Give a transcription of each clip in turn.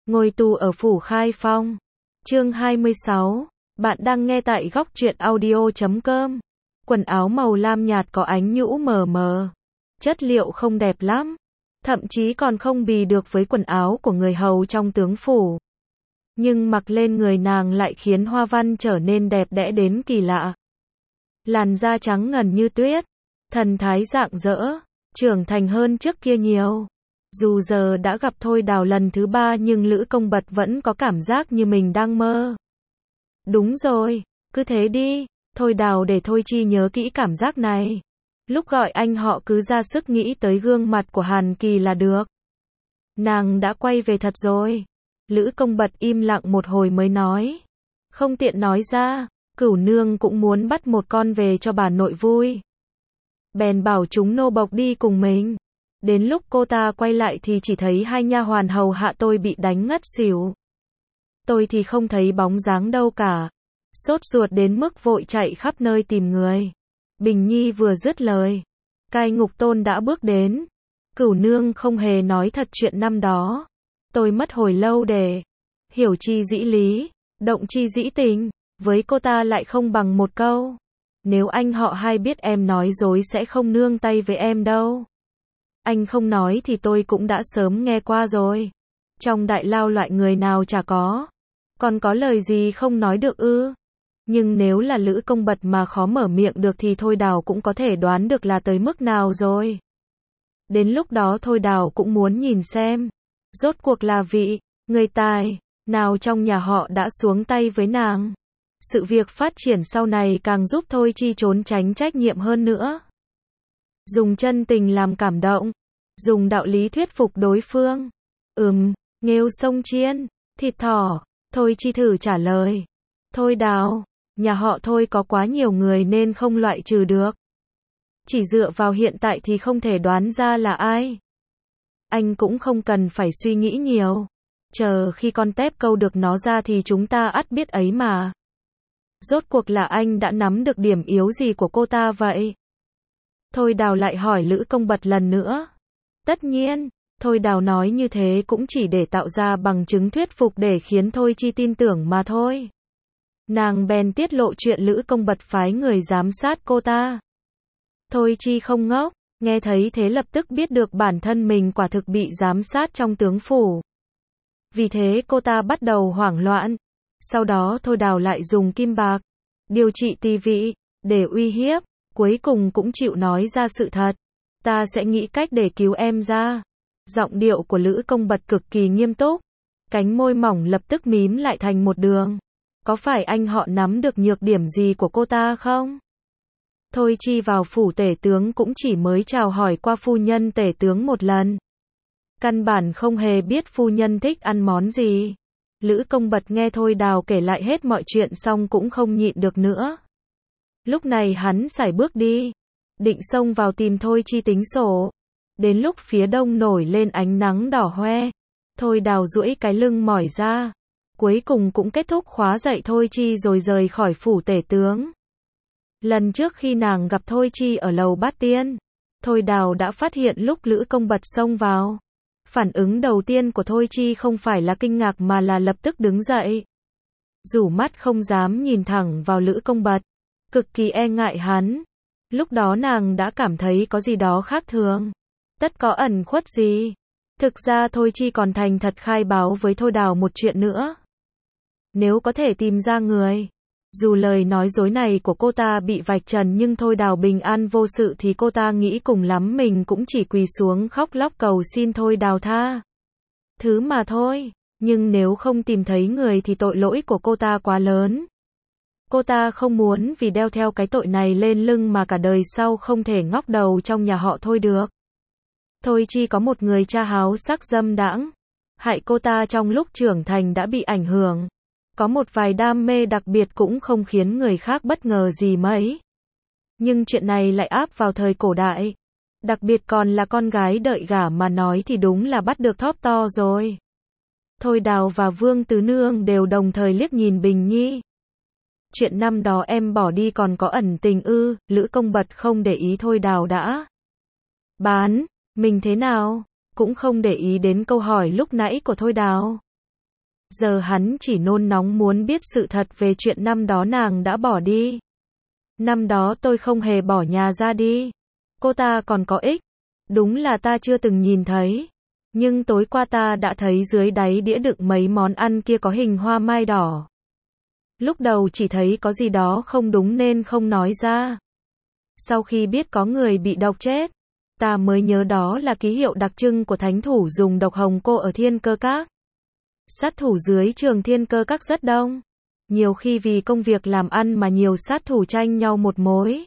Ngồi tù ở phủ Khai Phong. Chương 26. Bạn đang nghe tại góc truyện audio.com. Quần áo màu lam nhạt có ánh nhũ mờ mờ. Chất liệu không đẹp lắm. Thậm chí còn không bì được với quần áo của người hầu trong tướng phủ. Nhưng mặc lên người nàng lại khiến hoa văn trở nên đẹp đẽ đến kỳ lạ. Làn da trắng ngần như tuyết. Thần thái rạng rỡ. Trưởng thành hơn trước kia nhiều. Dù giờ đã gặp Thôi Đào lần thứ 3 nhưng Lữ Công Bật vẫn có cảm giác như mình đang mơ. Đúng rồi, cứ thế đi, Thôi Đào để Thôi Chi nhớ kỹ cảm giác này. Lúc gọi anh họ cứ ra sức nghĩ tới gương mặt của Hàn Kỳ là được. Nàng đã quay về thật rồi. Lữ Công Bật im lặng một hồi mới nói. Không tiện nói ra, Cửu Nương cũng muốn bắt một con về cho bà nội vui. Bèn bảo chúng nô bộc đi cùng mình. Đến lúc cô ta quay lại thì chỉ thấy hai nha hoàn hầu hạ tôi bị đánh ngất xỉu. Tôi thì không thấy bóng dáng đâu cả. Sốt ruột đến mức vội chạy khắp nơi tìm người. Bình Nhi vừa dứt lời, Cai Ngục Tôn đã bước đến. Cửu Nương không hề nói thật chuyện năm đó. Tôi mất hồi lâu để hiểu chi dĩ lý, động chi dĩ tình. Với cô ta lại không bằng một câu. Nếu anh họ hai biết em nói dối sẽ không nương tay với em đâu. Anh không nói thì tôi cũng đã sớm nghe qua rồi. Trong đại lao loại người nào chả có. Còn có lời gì không nói được ư? Nhưng nếu là Lữ Công Bật mà khó mở miệng được thì Thôi Đào cũng có thể đoán được là tới mức nào rồi. Đến lúc đó Thôi Đào cũng muốn nhìn xem. Rốt cuộc là vị người tài nào trong nhà họ đã xuống tay với nàng. Sự việc phát triển sau này càng giúp Thôi Chi trốn tránh trách nhiệm hơn nữa. Dùng chân tình làm cảm động. Dùng đạo lý thuyết phục đối phương. Nghêu sông chiên, thịt thỏ. Thôi Chi thử trả lời. Thôi Đào, nhà họ Thôi có quá nhiều người nên không loại trừ được. Chỉ dựa vào hiện tại thì không thể đoán ra là ai. Anh cũng không cần phải suy nghĩ nhiều. Chờ khi con tép câu được nó ra thì chúng ta ắt biết ấy mà. Rốt cuộc là anh đã nắm được điểm yếu gì của cô ta vậy? Thôi Đào lại hỏi Lữ Công Bật lần nữa. Tất nhiên, Thôi Đào nói như thế cũng chỉ để tạo ra bằng chứng thuyết phục để khiến Thôi Chi tin tưởng mà thôi. Nàng bèn tiết lộ chuyện Lữ Công Bật phái người giám sát cô ta. Thôi Chi không ngốc, nghe thấy thế lập tức biết được bản thân mình quả thực bị giám sát trong tướng phủ. Vì thế cô ta bắt đầu hoảng loạn. Sau đó Thôi Đào lại dùng kim bạc, điều trị tỳ vị, để uy hiếp. Cuối cùng cũng chịu nói ra sự thật. Ta sẽ nghĩ cách để cứu em ra. Giọng điệu của Lữ Công Bật cực kỳ nghiêm túc. Cánh môi mỏng lập tức mím lại thành một đường. Có phải anh họ nắm được nhược điểm gì của cô ta không? Thôi Chi vào phủ tể tướng cũng chỉ mới chào hỏi qua phu nhân tể tướng một lần. Căn bản không hề biết phu nhân thích ăn món gì. Lữ Công Bật nghe Thôi Đào kể lại hết mọi chuyện xong cũng không nhịn được nữa. Lúc này hắn sải bước đi, định xông vào tìm Thôi Chi tính sổ. Đến lúc phía đông nổi lên ánh nắng đỏ hoe, Thôi Đào duỗi cái lưng mỏi ra. Cuối cùng cũng kết thúc khóa dạy Thôi Chi rồi rời khỏi phủ tể tướng. Lần trước khi nàng gặp Thôi Chi ở lầu Bát Tiên, Thôi Đào đã phát hiện lúc Lữ Công Bật xông vào. Phản ứng đầu tiên của Thôi Chi không phải là kinh ngạc mà là lập tức đứng dậy. Rủ mắt không dám nhìn thẳng vào Lữ Công Bật. Cực kỳ e ngại hắn. Lúc đó nàng đã cảm thấy có gì đó khác thường. Tất có ẩn khuất gì. Thực ra Thôi Chi còn thành thật khai báo với Thôi Đào một chuyện nữa. Nếu có thể tìm ra người. Dù lời nói dối này của cô ta bị vạch trần nhưng Thôi Đào bình an vô sự thì cô ta nghĩ cùng lắm mình cũng chỉ quỳ xuống khóc lóc cầu xin Thôi Đào tha thứ mà thôi. Nhưng nếu không tìm thấy người thì tội lỗi của cô ta quá lớn. Cô ta không muốn vì đeo theo cái tội này lên lưng mà cả đời sau không thể ngóc đầu trong nhà họ Thôi được. Thôi Chi có một người cha háo sắc dâm đãng, hại cô ta trong lúc trưởng thành đã bị ảnh hưởng. Có một vài đam mê đặc biệt cũng không khiến người khác bất ngờ gì mấy. Nhưng chuyện này lại áp vào thời cổ đại. Đặc biệt còn là con gái đợi gả mà nói thì đúng là bắt được thóp to rồi. Thôi Đào và Vương Tứ Nương đều đồng thời liếc nhìn Bình Nhi. Chuyện năm đó em bỏ đi còn có ẩn tình ư? Lữ Công Bật không để ý Thôi Đào đã bán mình thế nào, cũng không để ý đến câu hỏi lúc nãy của Thôi Đào. Giờ hắn chỉ nôn nóng muốn biết sự thật về chuyện năm đó nàng đã bỏ đi. Năm đó tôi không hề bỏ nhà ra đi. Cô ta còn có ích. Đúng là ta chưa từng nhìn thấy. Nhưng tối qua ta đã thấy dưới đáy đĩa đựng mấy món ăn kia có hình hoa mai đỏ. Lúc đầu chỉ thấy có gì đó không đúng nên không nói ra. Sau khi biết có người bị độc chết, ta mới nhớ đó là ký hiệu đặc trưng của thánh thủ dùng độc hồng cô ở Thiên Cơ Các. Sát thủ dưới trường Thiên Cơ Các rất đông. Nhiều khi vì công việc làm ăn mà nhiều sát thủ tranh nhau một mối.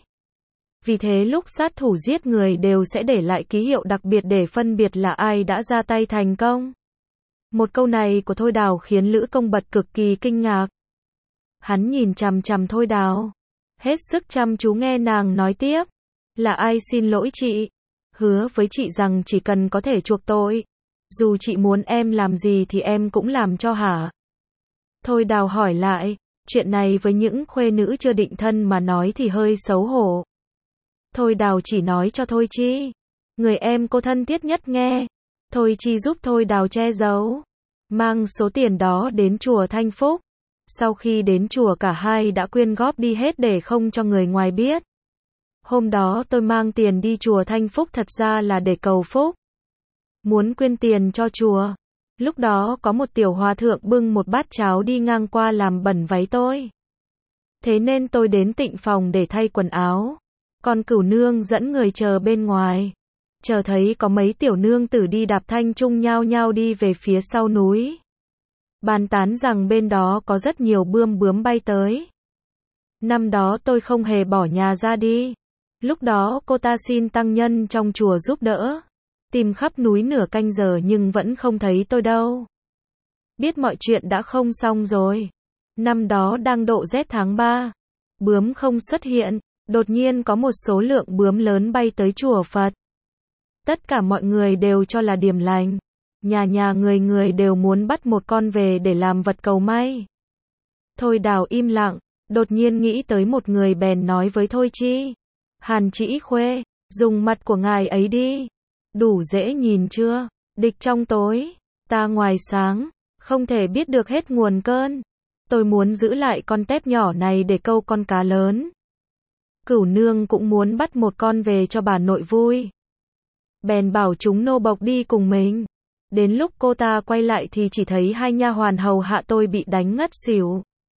Vì thế lúc sát thủ giết người đều sẽ để lại ký hiệu đặc biệt để phân biệt là ai đã ra tay thành công. Một câu này của Thôi Đào khiến Lữ Công Bật cực kỳ kinh ngạc. Hắn nhìn chằm chằm Thôi Đào, hết sức chăm chú nghe nàng nói tiếp. Là ai xin lỗi chị? Hứa với chị rằng chỉ cần có thể chuộc tội. Dù chị muốn em làm gì thì em cũng làm cho hả? Thôi Đào hỏi lại, chuyện này với những khuê nữ chưa định thân mà nói thì hơi xấu hổ. Thôi Đào chỉ nói cho Thôi Chi, người em cô thân thiết nhất nghe. Thôi Chi giúp Thôi Đào che giấu, mang số tiền đó đến chùa Thanh Phúc. Sau khi đến chùa cả hai đã quyên góp đi hết để không cho người ngoài biết. Hôm đó tôi mang tiền đi chùa Thanh Phúc thật ra là để cầu phúc. Muốn quyên tiền cho chùa. Lúc đó có một tiểu hòa thượng bưng một bát cháo đi ngang qua làm bẩn váy tôi. Thế nên tôi đến tịnh phòng để thay quần áo. Còn Cửu nương dẫn người chờ bên ngoài. Chờ thấy có mấy tiểu nương tử đi đạp thanh chung nhao nhao đi về phía sau núi. Bàn tán rằng bên đó có rất nhiều bươm bướm bay tới. Năm đó tôi không hề bỏ nhà ra đi. Lúc đó cô ta xin tăng nhân trong chùa giúp đỡ. Tìm khắp núi nửa canh giờ nhưng vẫn không thấy tôi đâu. Biết mọi chuyện đã không xong rồi. Năm đó đang độ rét tháng 3. Bướm không xuất hiện. Đột nhiên có một số lượng bướm lớn bay tới chùa Phật. Tất cả mọi người đều cho là điềm lành. Nhà nhà người người đều muốn bắt một con về để làm vật cầu may. Thôi Đào im lặng, đột nhiên nghĩ tới một người bèn nói với Thôi Chi. Hàn Chỉ Khuê, dùng mặt của ngài ấy đi. Đủ dễ nhìn chưa? Địch trong tối, ta ngoài sáng, không thể biết được hết nguồn cơn. Tôi muốn giữ lại con tép nhỏ này để câu con cá lớn. Cửu nương cũng muốn bắt một con về cho bà nội vui. Bèn bảo chúng nô bộc đi cùng mình. Đến lúc cô ta quay lại thì chỉ thấy hai nha hoàn hầu hạ tôi bị đánh ngất xỉu.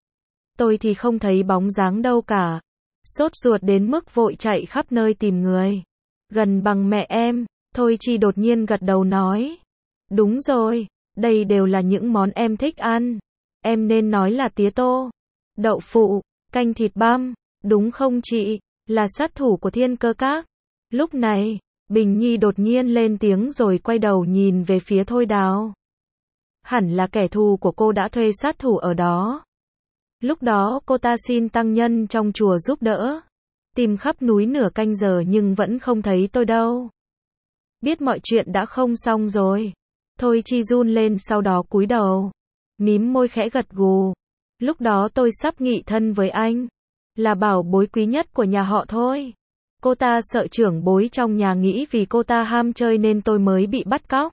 Tôi thì không thấy bóng dáng đâu cả. Sốt ruột đến mức vội chạy khắp nơi tìm người. Gần bằng mẹ em, Thôi Chi đột nhiên gật đầu nói. Đúng rồi, đây đều là những món em thích ăn. Em nên nói là tía tô, đậu phụ, canh thịt băm, đúng không chị? Là sát thủ của Thiên Cơ Các. Lúc này, Bình Nhi đột nhiên lên tiếng rồi quay đầu nhìn về phía Thôi Đào. Hẳn là kẻ thù của cô đã thuê sát thủ ở đó. Lúc đó cô ta xin tăng nhân trong chùa giúp đỡ. Tìm khắp núi nửa canh giờ nhưng vẫn không thấy tôi đâu. Biết mọi chuyện đã không xong rồi. Thôi Chi run lên sau đó cúi đầu. Mím môi khẽ gật gù. Lúc đó tôi sắp nghị thân với anh. Là bảo bối quý nhất của nhà họ Thôi. Cô ta sợ trưởng bối trong nhà nghĩ vì cô ta ham chơi nên tôi mới bị bắt cóc.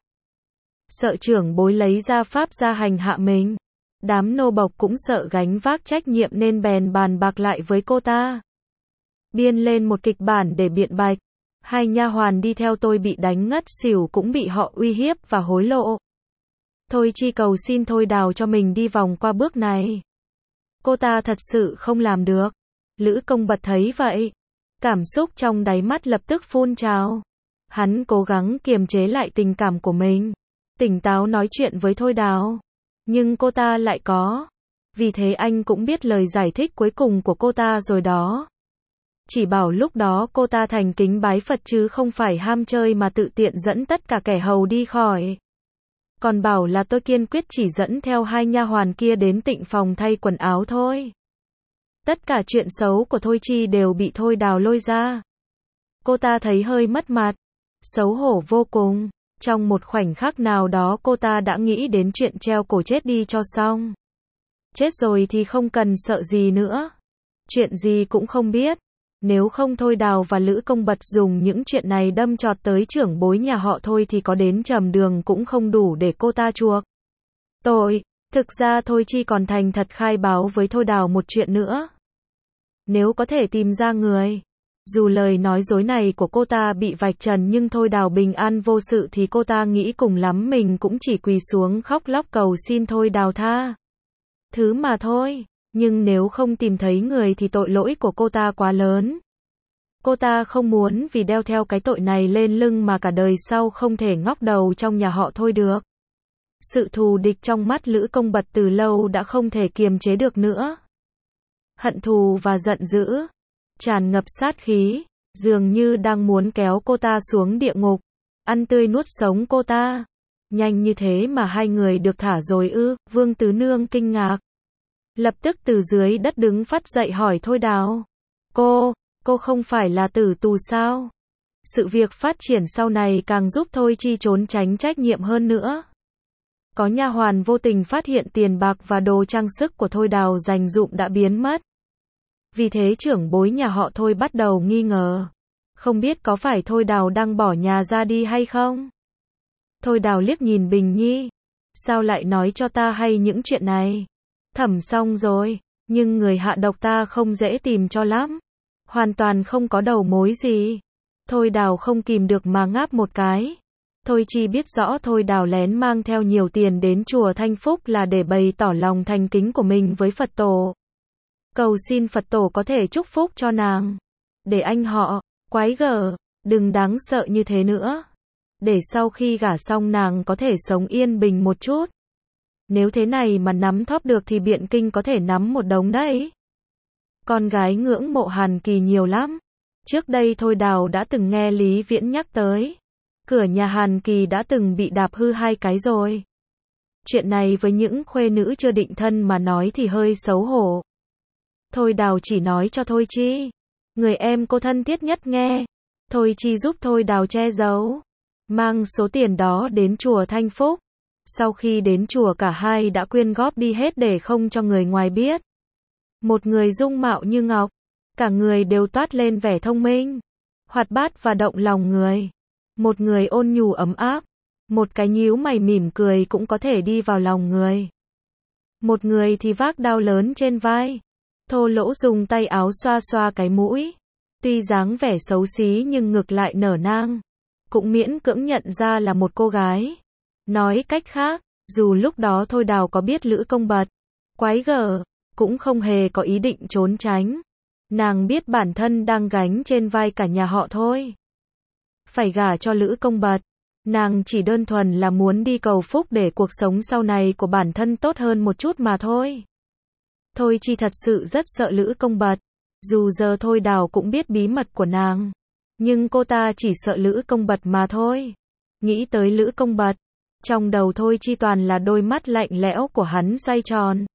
Sợ trưởng bối lấy ra pháp ra hành hạ mình. Đám nô bộc cũng sợ gánh vác trách nhiệm nên bèn bàn bạc lại với cô ta. Biên lên một kịch bản để biện bạch. Hai nha hoàn đi theo tôi bị đánh ngất xỉu cũng bị họ uy hiếp và hối lộ. Thôi Chi cầu xin Thôi Đào cho mình đi vòng qua bước này. Cô ta thật sự không làm được. Lữ Công Bật thấy vậy. Cảm xúc trong đáy mắt lập tức phun trào. Hắn cố gắng kiềm chế lại tình cảm của mình. Tỉnh táo nói chuyện với Thôi Đào. Nhưng cô ta lại có. Vì thế anh cũng biết lời giải thích cuối cùng của cô ta rồi đó. Chỉ bảo lúc đó cô ta thành kính bái Phật chứ không phải ham chơi mà tự tiện dẫn tất cả kẻ hầu đi khỏi. Còn bảo là tôi kiên quyết chỉ dẫn theo hai nha hoàn kia đến tịnh phòng thay quần áo thôi. Tất cả chuyện xấu của Thôi Chi đều bị Thôi Đào lôi ra. Cô ta thấy hơi mất mặt. Xấu hổ vô cùng. Trong một khoảnh khắc nào đó cô ta đã nghĩ đến chuyện treo cổ chết đi cho xong. Chết rồi thì không cần sợ gì nữa. Chuyện gì cũng không biết. Nếu không Thôi Đào và Lữ Công Bật dùng những chuyện này đâm chọt tới trưởng bối nhà họ Thôi thì có đến trầm đường cũng không đủ để cô ta chuộc tội. Thực ra Thôi Chi còn thành thật khai báo với Thôi Đào một chuyện nữa. Nếu có thể tìm ra người, dù lời nói dối này của cô ta bị vạch trần nhưng Thôi Đào bình an vô sự thì cô ta nghĩ cùng lắm mình cũng chỉ quỳ xuống khóc lóc cầu xin Thôi Đào tha thứ mà thôi. Nhưng nếu không tìm thấy người thì tội lỗi của cô ta quá lớn. Cô ta không muốn vì đeo theo cái tội này lên lưng mà cả đời sau không thể ngóc đầu trong nhà họ Thôi được. Sự thù địch trong mắt Lữ Công Bật từ lâu đã không thể kiềm chế được nữa. Hận thù và giận dữ, tràn ngập sát khí, dường như đang muốn kéo cô ta xuống địa ngục, ăn tươi nuốt sống cô ta. Nhanh như thế mà hai người được thả rồi ư? Vương Tứ Nương kinh ngạc. Lập tức từ dưới đất đứng phắt dậy hỏi Thôi Đào. Cô không phải là tử tù sao? Sự việc phát triển sau này càng giúp Thôi Chi trốn tránh trách nhiệm hơn nữa. Có nha hoàn vô tình phát hiện tiền bạc và đồ trang sức của Thôi Đào dành dụm đã biến mất. Vì thế trưởng bối nhà họ Thôi bắt đầu nghi ngờ. Không biết có phải Thôi Đào đang bỏ nhà ra đi hay không? Thôi Đào liếc nhìn Bình Nhi. Sao lại nói cho ta hay những chuyện này? Thẩm xong rồi, nhưng người hạ độc ta không dễ tìm cho lắm. Hoàn toàn không có đầu mối gì. Thôi Đào không kìm được mà ngáp một cái. Thôi Chi biết rõ Thôi Đào lén mang theo nhiều tiền đến chùa Thanh Phúc là để bày tỏ lòng thành kính của mình với Phật Tổ. Cầu xin Phật Tổ có thể chúc phúc cho nàng. Để anh họ, quái gở, đừng đáng sợ như thế nữa. Để sau khi gả xong nàng có thể sống yên bình một chút. Nếu thế này mà nắm thóp được thì Biện Kinh có thể nắm một đống đấy. Con gái ngưỡng mộ Hàn Kỳ nhiều lắm. Trước đây Thôi Đào đã từng nghe Lý Viễn nhắc tới. Cửa nhà Hàn Kỳ đã từng bị đạp hư 2 cái rồi. Chuyện này với những khuê nữ chưa định thân mà nói thì hơi xấu hổ. Thôi Đào chỉ nói cho Thôi Chi. Người em cô thân thiết nhất nghe. Thôi Chi giúp Thôi Đào che giấu. Mang số tiền đó đến chùa Thanh Phúc. Sau khi đến chùa cả hai đã quyên góp đi hết để không cho người ngoài biết. Một người dung mạo như ngọc. Cả người đều toát lên vẻ thông minh, hoạt bát và động lòng người. Một người ôn nhu ấm áp. Một cái nhíu mày mỉm cười cũng có thể đi vào lòng người. Một người thì vác đao lớn trên vai. Thô lỗ dùng tay áo xoa xoa cái mũi. Tuy dáng vẻ xấu xí nhưng ngược lại nở nang. Cũng miễn cưỡng nhận ra là một cô gái. Nói cách khác, dù lúc đó Thôi Đào có biết Lữ Công Bật quái gở, cũng không hề có ý định trốn tránh. Nàng biết bản thân đang gánh trên vai cả nhà họ Thôi. Phải gả cho Lữ Công Bật. Nàng chỉ đơn thuần là muốn đi cầu phúc để cuộc sống sau này của bản thân tốt hơn một chút mà thôi. Thôi Chi thật sự rất sợ Lữ Công Bật. Dù giờ Thôi Đào cũng biết bí mật của nàng. Nhưng cô ta chỉ sợ Lữ Công Bật mà thôi. Nghĩ tới Lữ Công Bật. Trong đầu Thôi Chi toàn là đôi mắt lạnh lẽo của hắn xoay tròn.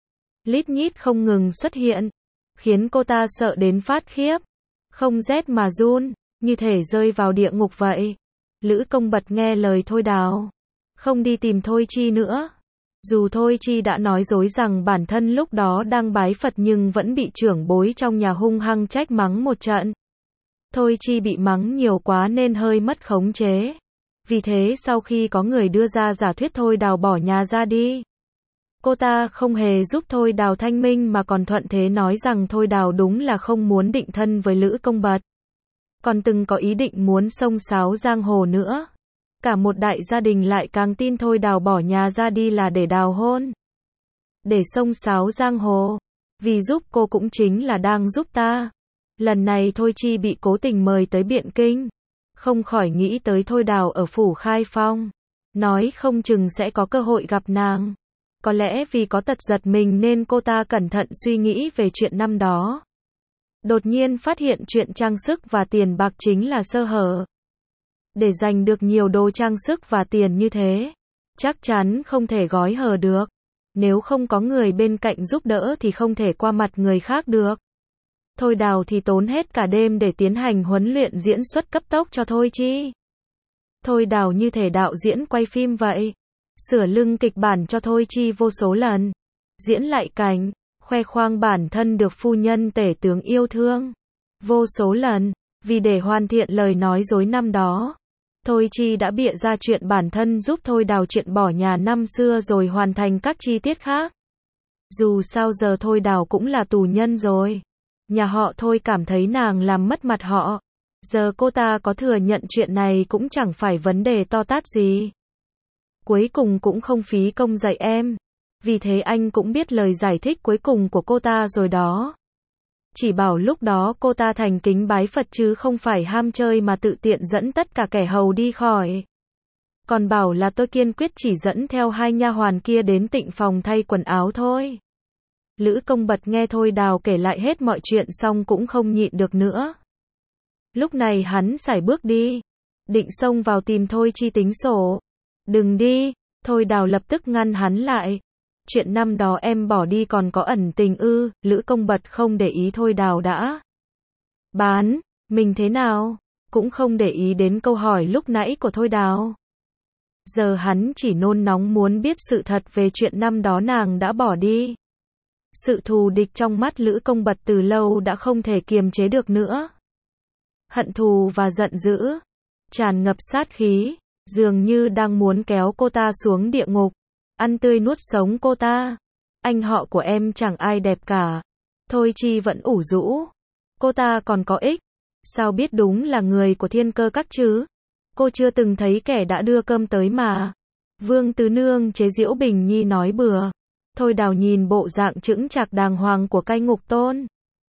Lít nhít không ngừng xuất hiện. Khiến cô ta sợ đến phát khiếp. Không rét mà run. Như thể rơi vào địa ngục vậy. Lữ Công Bật nghe lời Thôi Đào. Không đi tìm Thôi Chi nữa. Dù Thôi Chi đã nói dối rằng bản thân lúc đó đang bái Phật nhưng vẫn bị trưởng bối trong nhà hung hăng trách mắng một trận. Thôi Chi bị mắng nhiều quá nên hơi mất khống chế. Vì thế sau khi có người đưa ra giả thuyết Thôi Đào bỏ nhà ra đi, cô ta không hề giúp Thôi Đào thanh minh mà còn thuận thế nói rằng Thôi Đào đúng là không muốn định thân với Lữ Công Bật. Còn từng có ý định muốn xông xáo giang hồ nữa. Cả một đại gia đình lại càng tin Thôi Đào bỏ nhà ra đi là để đào hôn. Để xông xáo giang hồ. Vì giúp cô cũng chính là đang giúp ta. Lần này Thôi Chi bị cố tình mời tới Biện Kinh. Không khỏi nghĩ tới Thôi Đào ở phủ Khai Phong. Nói không chừng sẽ có cơ hội gặp nàng. Có lẽ vì có tật giật mình nên cô ta cẩn thận suy nghĩ về chuyện năm đó. Đột nhiên phát hiện chuyện trang sức và tiền bạc chính là sơ hở. Để giành được nhiều đồ trang sức và tiền như thế, chắc chắn không thể gói hở được. Nếu không có người bên cạnh giúp đỡ thì không thể qua mặt người khác được. Thôi Đào thì tốn hết cả đêm để tiến hành huấn luyện diễn xuất cấp tốc cho Thôi Chi. Thôi Đào như thể đạo diễn quay phim vậy. Sửa lưng kịch bản cho Thôi Chi vô số lần. Diễn lại cảnh, khoe khoang bản thân được phu nhân tể tướng yêu thương. Vô số lần, vì để hoàn thiện lời nói dối năm đó. Thôi Chi đã bịa ra chuyện bản thân giúp Thôi Đào chuyện bỏ nhà năm xưa rồi hoàn thành các chi tiết khác. Dù sao giờ Thôi Đào cũng là tù nhân rồi. Nhà họ Thôi cảm thấy nàng làm mất mặt họ. Giờ cô ta có thừa nhận chuyện này cũng chẳng phải vấn đề to tát gì. Cuối cùng cũng không phí công dạy em. Vì thế anh cũng biết lời giải thích cuối cùng của cô ta rồi đó. Chỉ bảo lúc đó cô ta thành kính bái Phật chứ không phải ham chơi mà tự tiện dẫn tất cả kẻ hầu đi khỏi. Còn bảo là tôi kiên quyết chỉ dẫn theo hai nha hoàn kia đến tịnh phòng thay quần áo thôi. Lữ Công Bật nghe Thôi Đào kể lại hết mọi chuyện xong cũng không nhịn được nữa. Lúc này hắn sải bước đi, định xông vào tìm Thôi Chi tính sổ. Đừng đi, Thôi Đào lập tức ngăn hắn lại. Chuyện năm đó em bỏ đi còn có ẩn tình ư? Lữ Công Bật không để ý Thôi Đào đã bán mình thế nào, cũng không để ý đến câu hỏi lúc nãy của Thôi Đào. Giờ hắn chỉ nôn nóng muốn biết sự thật về chuyện năm đó nàng đã bỏ đi. Sự thù địch trong mắt Lữ Công Bật từ lâu đã không thể kiềm chế được nữa. Hận thù và giận dữ, tràn ngập sát khí, dường như đang muốn kéo cô ta xuống địa ngục, ăn tươi nuốt sống cô ta. Anh họ của em chẳng ai đẹp cả. Thôi Chi vẫn ủ rũ. Cô ta còn có ích. Sao biết đúng là người của Thiên Cơ Các chứ? Cô chưa từng thấy kẻ đã đưa cơm tới mà. Vương Tứ Nương chế giễu Bình Nhi nói bừa. Thôi Đào nhìn bộ dạng chững chạc đàng hoàng của Cai Ngục Tôn,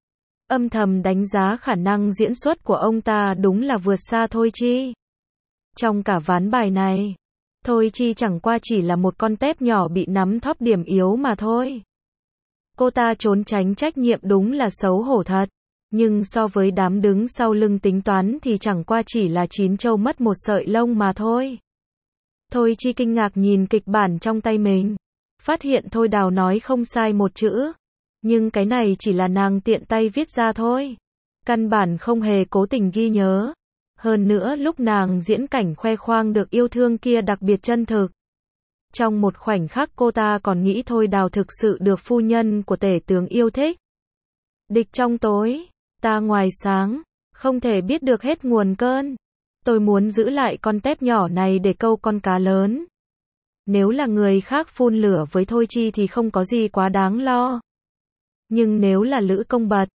âm thầm đánh giá khả năng diễn xuất của ông ta đúng là vượt xa Thôi Chi. Trong cả ván bài này, Thôi Chi chẳng qua chỉ là một con tép nhỏ bị nắm thóp điểm yếu mà thôi. Cô ta trốn tránh trách nhiệm đúng là xấu hổ thật. Nhưng so với đám đứng sau lưng tính toán thì chẳng qua chỉ là chín trâu mất một sợi lông mà thôi. Thôi Chi kinh ngạc nhìn kịch bản trong tay mình. Phát hiện Thôi Đào nói không sai một chữ. Nhưng cái này chỉ là nàng tiện tay viết ra thôi. Căn bản không hề cố tình ghi nhớ. Hơn nữa lúc nàng diễn cảnh khoe khoang được yêu thương kia đặc biệt chân thực. Trong một khoảnh khắc cô ta còn nghĩ Thôi Đào thực sự được phu nhân của tể tướng yêu thích. Địch trong tối, ta ngoài sáng, không thể biết được hết nguồn cơn. Tôi muốn giữ lại con tép nhỏ này để câu con cá lớn. Nếu là người khác phun lửa với Thôi Chi thì không có gì quá đáng lo. Nhưng nếu là Lữ Công Bật,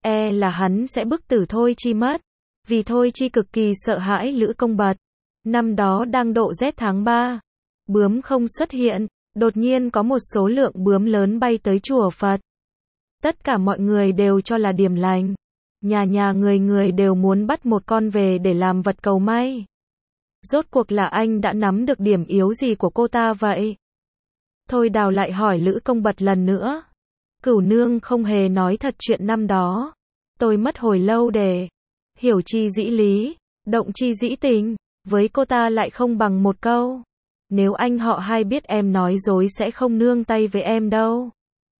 là hắn sẽ bức tử Thôi Chi mất. Vì Thôi Chi cực kỳ sợ hãi Lữ Công Bật. Năm đó đang độ rét tháng 3, bướm không xuất hiện, đột nhiên có một số lượng bướm lớn bay tới chùa Phật. Tất cả mọi người đều cho là điềm lành. Nhà nhà người người đều muốn bắt một con về để làm vật cầu may. Rốt cuộc là anh đã nắm được điểm yếu gì của cô ta vậy? Thôi Đào lại hỏi Lữ Công Bật lần nữa. Cửu nương không hề nói thật chuyện năm đó. Tôi mất hồi lâu để hiểu chi dĩ lý, động chi dĩ tình. Với cô ta lại không bằng một câu. Nếu anh họ hai biết em nói dối sẽ không nương tay với em đâu.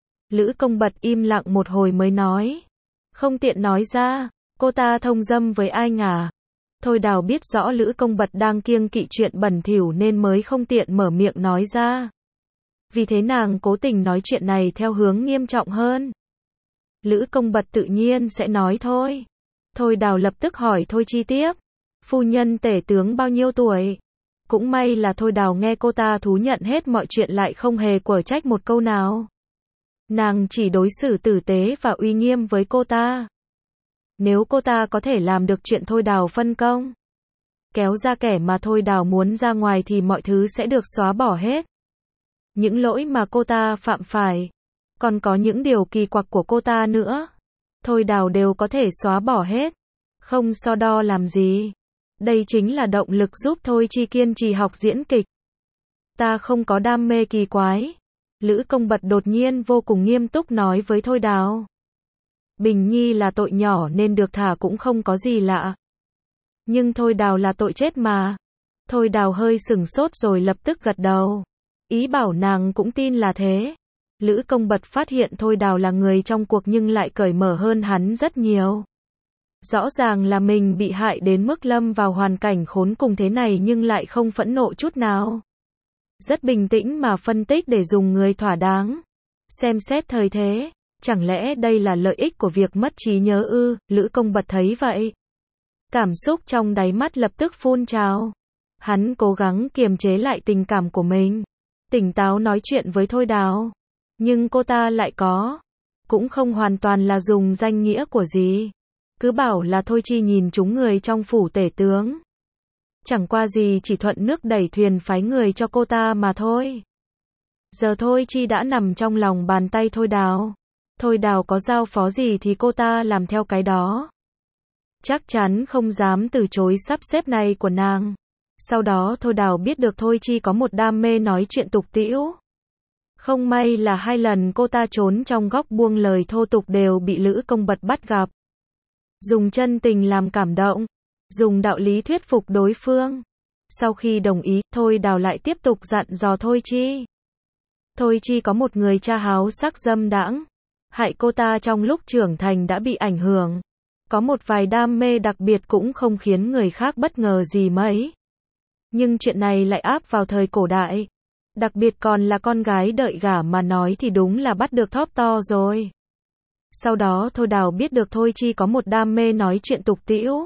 Lữ Công Bật im lặng một hồi mới nói. Không tiện nói ra, cô ta thông dâm với ai à? Thôi Đào biết rõ Lữ Công Bật đang kiêng kỵ chuyện bẩn thỉu nên mới không tiện mở miệng nói ra. Vì thế nàng cố tình nói chuyện này theo hướng nghiêm trọng hơn. Lữ Công Bật tự nhiên sẽ nói thôi. Thôi Đào lập tức hỏi Thôi Chi tiếp. Phu nhân tể tướng bao nhiêu tuổi? Cũng may là Thôi Đào nghe cô ta thú nhận hết mọi chuyện lại không hề quở trách một câu nào. Nàng chỉ đối xử tử tế và uy nghiêm với cô ta. Nếu cô ta có thể làm được chuyện Thôi Đào phân công, kéo ra kẻ mà Thôi Đào muốn ra ngoài thì mọi thứ sẽ được xóa bỏ hết. Những lỗi mà cô ta phạm phải, còn có những điều kỳ quặc của cô ta nữa, Thôi Đào đều có thể xóa bỏ hết. Không so đo làm gì. Đây chính là động lực giúp Thôi Chi kiên trì học diễn kịch. Ta không có đam mê kỳ quái. Lữ Công Bật đột nhiên vô cùng nghiêm túc nói với Thôi Đào. Bình Nhi là tội nhỏ nên được thả cũng không có gì lạ. Nhưng Thôi Đào là tội chết mà. Thôi Đào hơi sửng sốt rồi lập tức gật đầu. Ý bảo nàng cũng tin là thế. Lữ Công Bật phát hiện Thôi Đào là người trong cuộc nhưng lại cởi mở hơn hắn rất nhiều. Rõ ràng là mình bị hại đến mức lâm vào hoàn cảnh khốn cùng thế này nhưng lại không phẫn nộ chút nào. Rất bình tĩnh mà phân tích để dùng người thỏa đáng. Xem xét thời thế, chẳng lẽ đây là lợi ích của việc mất trí nhớ ư? Lữ Công Bật thấy vậy, cảm xúc trong đáy mắt lập tức phun trào. Hắn cố gắng kiềm chế lại tình cảm của mình, tỉnh táo nói chuyện với Thôi Đào. Nhưng cô ta lại cũng không hoàn toàn là dùng danh nghĩa của gì. Cứ bảo là Thôi Chi nhìn trúng người trong phủ tể tướng. Chẳng qua gì chỉ thuận nước đẩy thuyền phái người cho cô ta mà thôi. Giờ Thôi Chi đã nằm trong lòng bàn tay Thôi Đào. Thôi Đào có giao phó gì thì cô ta làm theo cái đó. Chắc chắn không dám từ chối sắp xếp này của nàng. Sau đó Thôi Đào biết được Thôi Chi có một đam mê nói chuyện tục tĩu. Không may là 2 lần cô ta trốn trong góc buông lời thô tục đều bị Lữ Công Bật bắt gặp. Dùng chân tình làm cảm động, dùng đạo lý thuyết phục đối phương. Sau khi đồng ý, Thôi Đào lại tiếp tục dặn dò Thôi Chi. Thôi Chi có một người cha háo sắc dâm đãng, hại cô ta trong lúc trưởng thành đã bị ảnh hưởng. Có một vài đam mê đặc biệt cũng không khiến người khác bất ngờ gì mấy. Nhưng chuyện này lại áp vào thời cổ đại. Đặc biệt còn là con gái đợi gả mà nói thì đúng là bắt được thóp to rồi. Sau đó Thôi Đào biết được Thôi Chi có một đam mê nói chuyện tục tĩu.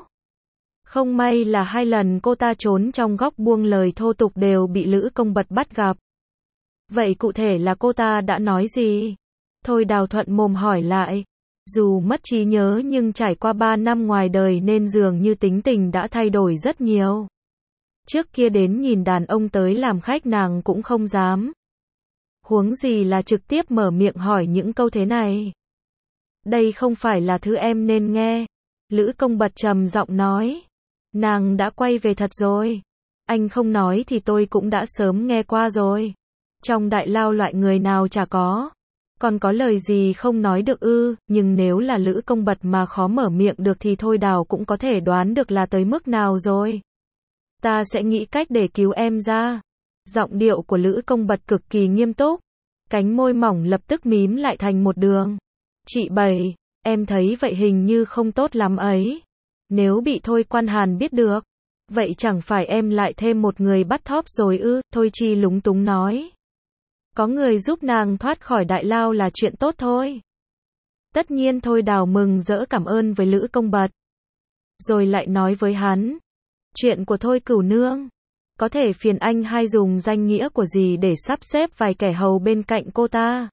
Không may là 2 lần cô ta trốn trong góc buông lời thô tục đều bị Lữ Công Bật bắt gặp. Vậy cụ thể là cô ta đã nói gì? Thôi Đào thuận mồm hỏi lại. Dù mất trí nhớ nhưng trải qua 3 năm ngoài đời nên dường như tính tình đã thay đổi rất nhiều. Trước kia đến nhìn đàn ông tới làm khách nàng cũng không dám. Huống gì là trực tiếp mở miệng hỏi những câu thế này. Đây không phải là thứ em nên nghe. Lữ Công Bật trầm giọng nói. Nàng đã quay về thật rồi. Anh không nói thì tôi cũng đã sớm nghe qua rồi. Trong đại lao loại người nào chả có. Còn có lời gì không nói được ư, nhưng nếu là Lữ Công Bật mà khó mở miệng được thì Thôi Đào cũng có thể đoán được là tới mức nào rồi. Ta sẽ nghĩ cách để cứu em ra. Giọng điệu của Lữ Công Bật cực kỳ nghiêm túc. Cánh môi mỏng lập tức mím lại thành một đường. Chị Bảy, em thấy vậy hình như không tốt lắm ấy. Nếu bị Thôi Quan Hàn biết được, vậy chẳng phải em lại thêm một người bắt thóp rồi ư, Thôi Chi lúng túng nói. Có người giúp nàng thoát khỏi đại lao là chuyện tốt thôi. Tất nhiên Thôi Đào mừng rỡ cảm ơn với Lữ Công Bật. Rồi lại nói với hắn. Chuyện của Thôi Cửu Nương. Có thể phiền anh hai dùng danh nghĩa của gì để sắp xếp vài kẻ hầu bên cạnh cô ta.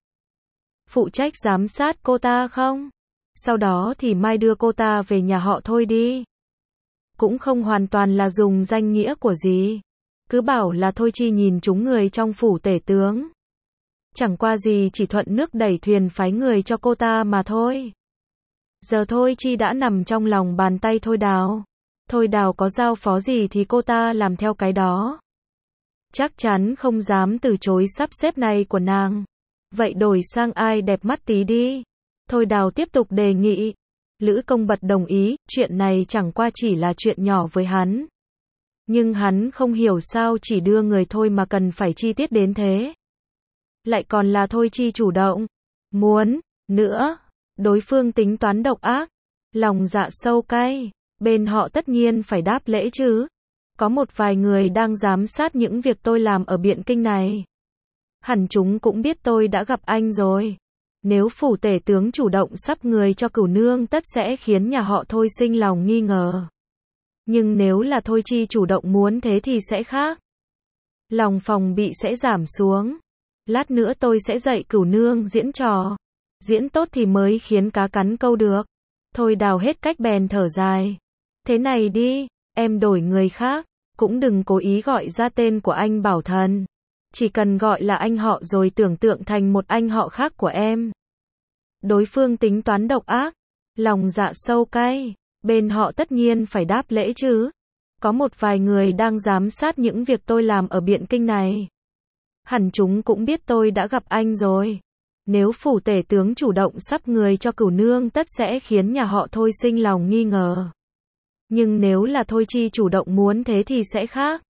Phụ trách giám sát cô ta không? Sau đó thì mai đưa cô ta về nhà họ Thôi đi. Cũng không hoàn toàn là dùng danh nghĩa của gì. Cứ bảo là Thôi Chi nhìn trúng người trong phủ tể tướng. Chẳng qua gì chỉ thuận nước đẩy thuyền phái người cho cô ta mà thôi. Giờ Thôi Chi đã nằm trong lòng bàn tay Thôi Đào. Thôi Đào có giao phó gì thì cô ta làm theo cái đó. Chắc chắn không dám từ chối sắp xếp này của nàng. Vậy đổi sang ai đẹp mắt tí đi. Thôi Đào tiếp tục đề nghị. Lữ Công Bật đồng ý, chuyện này chẳng qua chỉ là chuyện nhỏ với hắn. Nhưng hắn không hiểu sao chỉ đưa người thôi mà cần phải chi tiết đến thế. Lại còn là Thôi Chi chủ động. Muốn, nữa. Đối phương tính toán độc ác. Lòng dạ sâu cay. Bên họ tất nhiên phải đáp lễ chứ. Có một vài người đang giám sát những việc tôi làm ở Biện Kinh này. Hẳn chúng cũng biết tôi đã gặp anh rồi. Nếu phủ tể tướng chủ động sắp người cho Cửu Nương tất sẽ khiến nhà họ Thôi sinh lòng nghi ngờ. Nhưng nếu là Thôi Chi chủ động muốn thế thì sẽ khác. Lòng phòng bị sẽ giảm xuống. Lát nữa tôi sẽ dạy Cửu Nương diễn trò. Diễn tốt thì mới khiến cá cắn câu được. Thôi Đào hết cách bèn thở dài. Thế này đi, em đổi người khác. Cũng đừng cố ý gọi ra tên của anh Bảo Thần. Chỉ cần gọi là anh họ rồi tưởng tượng thành một anh họ khác của em. Đối phương tính toán độc ác. Lòng dạ sâu cay. Bên họ tất nhiên phải đáp lễ chứ. Có một vài người đang giám sát những việc tôi làm ở Biện Kinh này. Hẳn chúng cũng biết tôi đã gặp anh rồi. Nếu phủ tể tướng chủ động sắp người cho Cửu Nương tất sẽ khiến nhà họ Thôi sinh lòng nghi ngờ. Nhưng nếu là Thôi Chi chủ động muốn thế thì sẽ khác.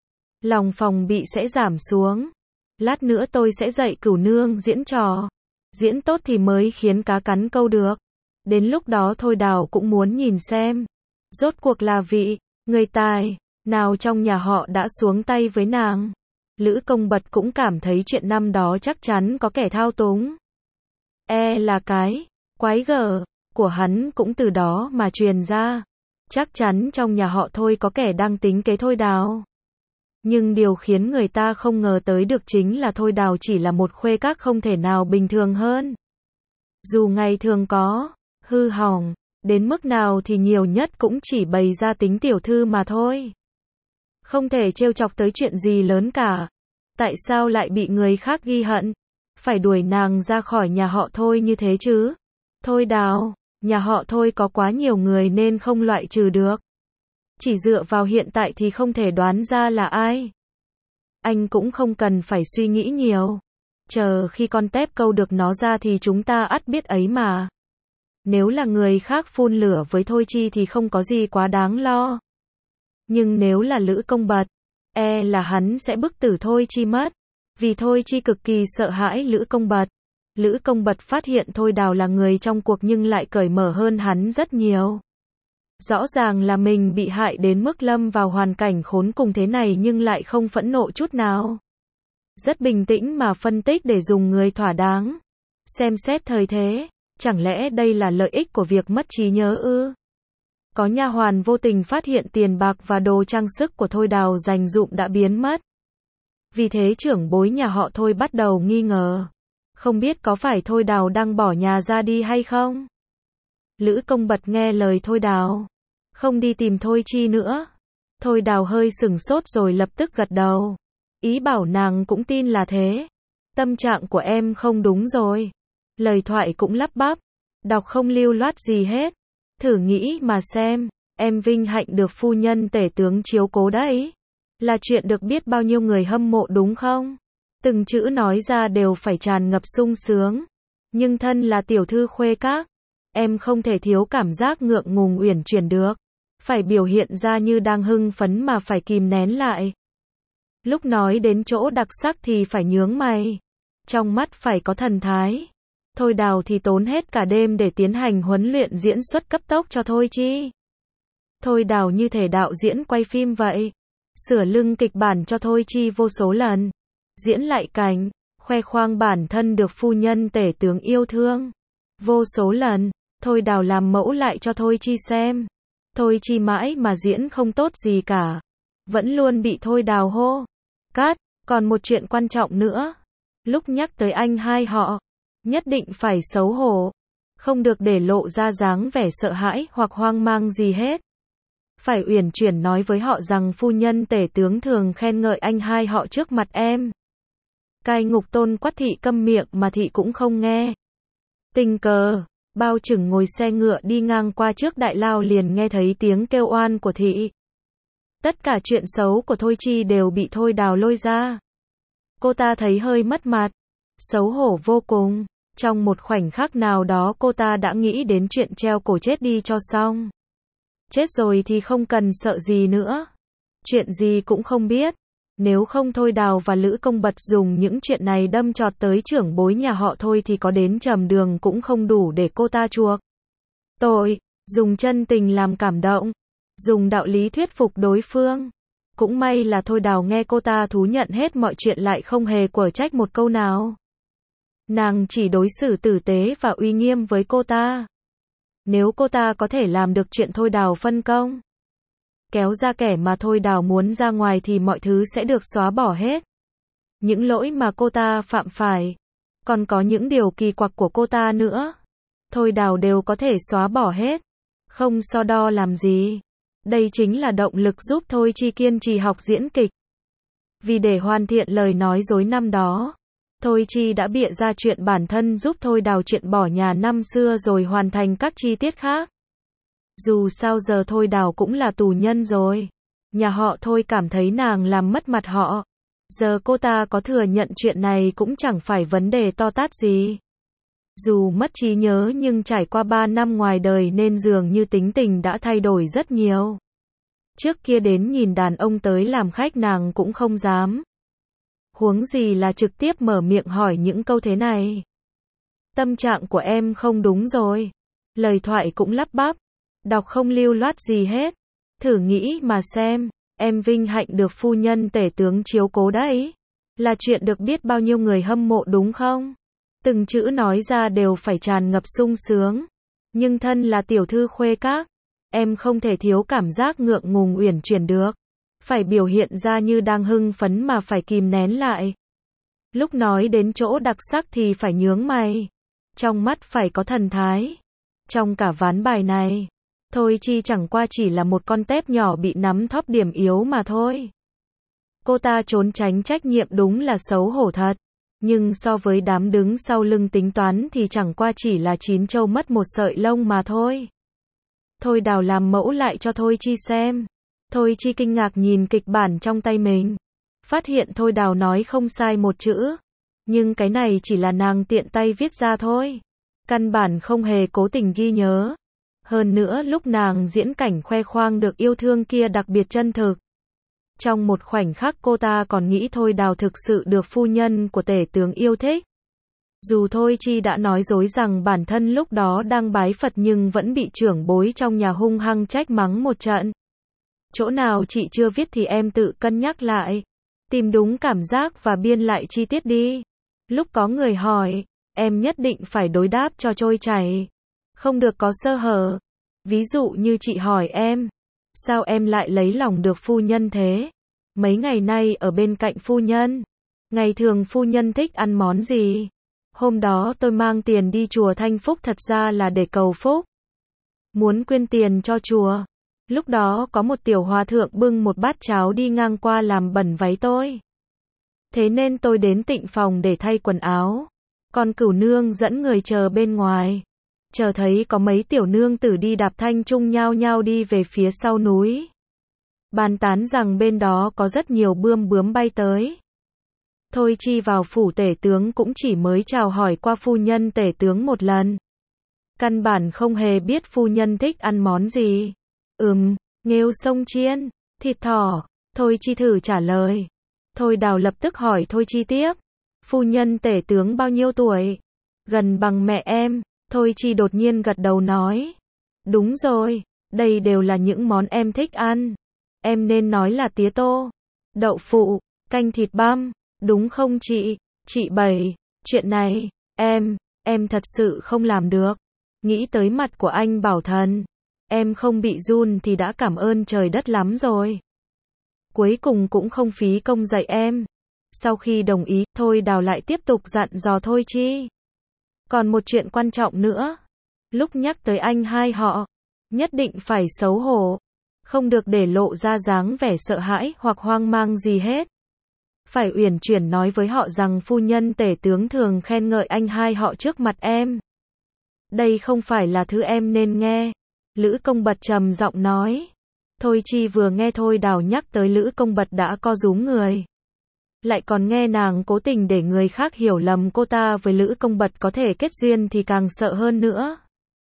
Lòng phòng bị sẽ giảm xuống. Lát nữa tôi sẽ dạy Cửu Nương diễn trò. Diễn tốt thì mới khiến cá cắn câu được. Đến lúc đó Thôi Đào cũng muốn nhìn xem. Rốt cuộc là vị người tài nào trong nhà họ đã xuống tay với nàng. Lữ Công Bật cũng cảm thấy chuyện năm đó chắc chắn có kẻ thao túng. Là cái quái gở của hắn cũng từ đó mà truyền ra. Chắc chắn trong nhà họ Thôi có kẻ đang tính kế Thôi Đào. Nhưng điều khiến người ta không ngờ tới được chính là Thôi Đào chỉ là một khuê các không thể nào bình thường hơn. Dù ngày thường có hư hỏng đến mức nào thì nhiều nhất cũng chỉ bày ra tính tiểu thư mà thôi. Không thể trêu chọc tới chuyện gì lớn cả. Tại sao lại bị người khác ghi hận? Phải đuổi nàng ra khỏi nhà họ Thôi như thế chứ? Thôi Đào, nhà họ Thôi có quá nhiều người nên không loại trừ được. Chỉ dựa vào hiện tại thì không thể đoán ra là ai. Anh cũng không cần phải suy nghĩ nhiều. Chờ khi con tép câu được nó ra thì chúng ta ắt biết ấy mà. Nếu là người khác phun lửa với Thôi Chi thì không có gì quá đáng lo. Nhưng nếu là Lữ Công Bật, là hắn sẽ bức tử Thôi Chi mất. Vì Thôi Chi cực kỳ sợ hãi Lữ Công Bật. Lữ Công Bật phát hiện Thôi Đào là người trong cuộc nhưng lại cởi mở hơn hắn rất nhiều. Rõ ràng là mình bị hại đến mức lâm vào hoàn cảnh khốn cùng thế này nhưng lại không phẫn nộ chút nào. Rất bình tĩnh mà phân tích để dùng người thỏa đáng. Xem xét thời thế, chẳng lẽ đây là lợi ích của việc mất trí nhớ ư? Có nha hoàn vô tình phát hiện tiền bạc và đồ trang sức của Thôi Đào dành dụm đã biến mất. Vì thế trưởng bối nhà họ Thôi bắt đầu nghi ngờ. Không biết có phải Thôi Đào đang bỏ nhà ra đi hay không? Lữ Công Bật nghe lời Thôi Đào. Không đi tìm Thôi Chi nữa. Thôi Đào hơi sửng sốt rồi lập tức gật đầu. Ý bảo nàng cũng tin là thế. Tâm trạng của em không đúng rồi. Lời thoại cũng lắp bắp. Đọc không lưu loát gì hết. Thử nghĩ mà xem. Em vinh hạnh được phu nhân tể tướng chiếu cố đấy. Là chuyện được biết bao nhiêu người hâm mộ đúng không? Từng chữ nói ra đều phải tràn ngập sung sướng. Nhưng thân là tiểu thư khuê các. Em không thể thiếu cảm giác ngượng ngùng uyển chuyển được. Phải biểu hiện ra như đang hưng phấn mà phải kìm nén lại. Lúc nói đến chỗ đặc sắc thì phải nhướng mày. Trong mắt phải có thần thái. Thôi Đào thì tốn hết cả đêm để tiến hành huấn luyện diễn xuất cấp tốc cho Thôi Chi. Thôi Đào như thể đạo diễn quay phim vậy. Sửa lưng kịch bản cho Thôi Chi vô số lần. Diễn lại cảnh, khoe khoang bản thân được phu nhân tể tướng yêu thương. Vô số lần, Thôi Đào làm mẫu lại cho Thôi Chi xem. Thôi Chi mãi mà diễn không tốt gì cả. Vẫn luôn bị Thôi Đào hô. Cát, còn một chuyện quan trọng nữa. Lúc nhắc tới anh hai họ, nhất định phải xấu hổ. Không được để lộ ra dáng vẻ sợ hãi hoặc hoang mang gì hết. Phải uyển chuyển nói với họ rằng phu nhân tể tướng thường khen ngợi anh hai họ trước mặt em. Cai Ngục Tôn quát thị câm miệng mà thị cũng không nghe. Tình cờ, Bao Chừng ngồi xe ngựa đi ngang qua trước đại lao liền nghe thấy tiếng kêu oan của thị. Tất cả chuyện xấu của Thôi Chi đều bị Thôi Đào lôi ra. Cô ta thấy hơi mất mặt, xấu hổ vô cùng. Trong một khoảnh khắc nào đó cô ta đã nghĩ đến chuyện treo cổ chết đi cho xong. Chết rồi thì không cần sợ gì nữa. Chuyện gì cũng không biết. Nếu không Thôi Đào và Lữ Công Bật dùng những chuyện này đâm chọt tới trưởng bối nhà họ Thôi thì có đến Trầm Đường cũng không đủ để cô ta chuộc tội. Dùng chân tình làm cảm động. Dùng đạo lý thuyết phục đối phương. Cũng may là Thôi Đào nghe cô ta thú nhận hết mọi chuyện lại không hề quở trách một câu nào. Nàng chỉ đối xử tử tế và uy nghiêm với cô ta. Nếu cô ta có thể làm được chuyện Thôi Đào phân công, kéo ra kẻ mà Thôi Đào muốn ra ngoài thì mọi thứ sẽ được xóa bỏ hết. Những lỗi mà cô ta phạm phải, còn có những điều kỳ quặc của cô ta nữa, Thôi Đào đều có thể xóa bỏ hết. Không so đo làm gì. Đây chính là động lực giúp Thôi Chi kiên trì học diễn kịch. Vì để hoàn thiện lời nói dối năm đó, Thôi Chi đã bịa ra chuyện bản thân giúp Thôi Đào chuyện bỏ nhà năm xưa rồi hoàn thành các chi tiết khác. Dù sao giờ Thôi Đào cũng là tù nhân rồi. Nhà họ Thôi cảm thấy nàng làm mất mặt họ. Giờ cô ta có thừa nhận chuyện này cũng chẳng phải vấn đề to tát gì. Dù mất trí nhớ nhưng trải qua 3 năm ngoài đời nên dường như tính tình đã thay đổi rất nhiều. Trước kia đến nhìn đàn ông tới làm khách nàng cũng không dám. Huống gì là trực tiếp mở miệng hỏi những câu thế này. Tâm trạng của em không đúng rồi. Lời thoại cũng lắp bắp. Đọc không lưu loát gì hết. Thử nghĩ mà xem. Em vinh hạnh được phu nhân tể tướng chiếu cố đấy. Là chuyện được biết bao nhiêu người hâm mộ đúng không? Từng chữ nói ra đều phải tràn ngập sung sướng. Nhưng thân là tiểu thư khuê các. Em không thể thiếu cảm giác ngượng ngùng uyển chuyển được. phải biểu hiện ra như đang hưng phấn mà phải kìm nén lại. Lúc nói đến chỗ đặc sắc thì phải nhướng mày. Trong mắt phải có thần thái. Trong cả ván bài này, Thôi Chi chẳng qua chỉ là một con tép nhỏ bị nắm thóp điểm yếu mà thôi. Cô ta trốn tránh trách nhiệm đúng là xấu hổ thật. Nhưng so với đám đứng sau lưng tính toán thì chẳng qua chỉ là chín trâu mất một sợi lông mà thôi. Thôi Đào làm mẫu lại cho Thôi Chi xem. Thôi Chi kinh ngạc nhìn kịch bản trong tay mình. Phát hiện Thôi Đào nói không sai một chữ. Nhưng cái này chỉ là nàng tiện tay viết ra thôi. Căn bản không hề cố tình ghi nhớ. Hơn nữa lúc nàng diễn cảnh khoe khoang được yêu thương kia đặc biệt chân thực. Trong một khoảnh khắc cô ta còn nghĩ Thôi Đào thực sự được phu nhân của tể tướng yêu thích. Dù Thôi Chi đã nói dối rằng bản thân lúc đó đang bái Phật nhưng vẫn bị trưởng bối trong nhà hung hăng trách mắng một trận. Chỗ nào chị chưa viết thì em tự cân nhắc lại. Tìm đúng cảm giác và biên lại chi tiết đi. Lúc có người hỏi, em nhất định phải đối đáp cho trôi chảy. Không được có sơ hở. Ví dụ như chị hỏi em, sao em lại lấy lòng được phu nhân thế? Mấy ngày nay ở bên cạnh phu nhân. Ngày thường phu nhân thích ăn món gì? Hôm đó tôi mang tiền đi chùa Thanh Phúc thật ra là để cầu phúc. Muốn quyên tiền cho chùa. Lúc đó có một tiểu hòa thượng bưng một bát cháo đi ngang qua làm bẩn váy tôi. Thế nên tôi đến tịnh phòng để thay quần áo. Còn Cửu nương dẫn người chờ bên ngoài. Chờ thấy có mấy tiểu nương tử đi đạp thanh chung nhao nhao đi về phía sau núi. Bàn tán rằng bên đó có rất nhiều bướm bay tới. Thôi Chi vào phủ tể tướng cũng chỉ mới chào hỏi qua phu nhân tể tướng một lần. Căn bản không hề biết phu nhân thích ăn món gì. Nghêu sông chiên, thịt thỏ. Thôi Chi thử trả lời. Thôi Đào lập tức hỏi Thôi Chi tiếp. Phu nhân tể tướng bao nhiêu tuổi? Gần bằng mẹ em. Thôi Chi đột nhiên gật đầu nói. Đúng rồi, đây đều là những món em thích ăn. Em nên nói là tía tô, đậu phụ, canh thịt băm. Đúng không chị? Chị Bảy, chuyện này, em thật sự không làm được. Nghĩ tới mặt của anh Bảo Thần, em không bị run thì đã cảm ơn trời đất lắm rồi. Cuối cùng cũng không phí công dạy em. Sau khi đồng ý, Thôi Đào lại tiếp tục dặn dò Thôi Chi. Còn một chuyện quan trọng nữa. Lúc nhắc tới anh hai họ, nhất định phải xấu hổ. Không được để lộ ra dáng vẻ sợ hãi hoặc hoang mang gì hết. Phải uyển chuyển nói với họ rằng phu nhân tể tướng thường khen ngợi anh hai họ trước mặt em. Đây không phải là thứ em nên nghe. Lữ Công Bật trầm giọng nói. Thôi Chi vừa nghe Thôi Đào nhắc tới Lữ Công Bật đã co rúm người. Lại còn nghe nàng cố tình để người khác hiểu lầm cô ta với Lữ Công Bật có thể kết duyên thì càng sợ hơn nữa.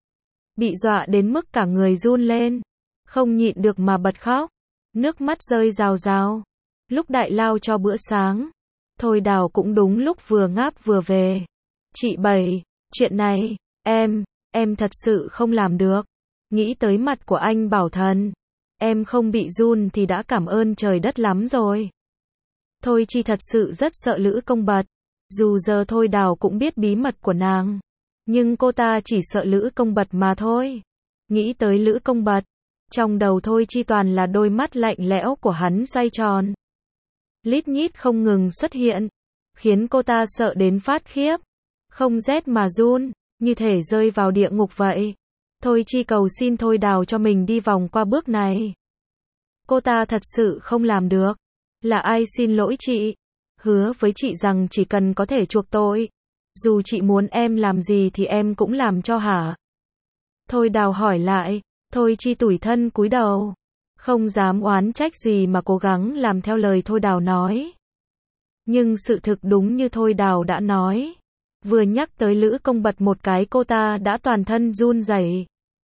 Bị dọa đến mức cả người run lên. Không nhịn được mà bật khóc. Nước mắt rơi rào rào. Lúc đại lao cho bữa sáng, Thôi Đào cũng đúng lúc vừa ngáp vừa về. Chị Bảy, chuyện này, em thật sự không làm được. Nghĩ tới mặt của anh Bảo Thần, em không bị run thì đã cảm ơn trời đất lắm rồi. Thôi Chi thật sự rất sợ Lữ Công Bật. Dù giờ Thôi Đào cũng biết bí mật của nàng, nhưng cô ta chỉ sợ Lữ Công Bật mà thôi. Nghĩ tới Lữ Công Bật, trong đầu Thôi Chi toàn là đôi mắt lạnh lẽo của hắn xoay tròn. Lít nhít không ngừng xuất hiện, khiến cô ta sợ đến phát khiếp, không rét mà run, như thể rơi vào địa ngục vậy. Thôi Chi cầu xin Thôi Đào cho mình đi vòng qua bước này. Cô ta thật sự không làm được. Là ai xin lỗi chị? Hứa với chị rằng chỉ cần có thể chuộc tội, dù chị muốn em làm gì thì em cũng làm cho hả? Thôi Đào hỏi lại. Thôi Chi tủi thân cúi đầu, không dám oán trách gì mà cố gắng làm theo lời Thôi Đào nói. Nhưng sự thực đúng như Thôi Đào đã nói. Vừa nhắc tới Lữ Công Bật một cái cô ta đã toàn thân run rẩy,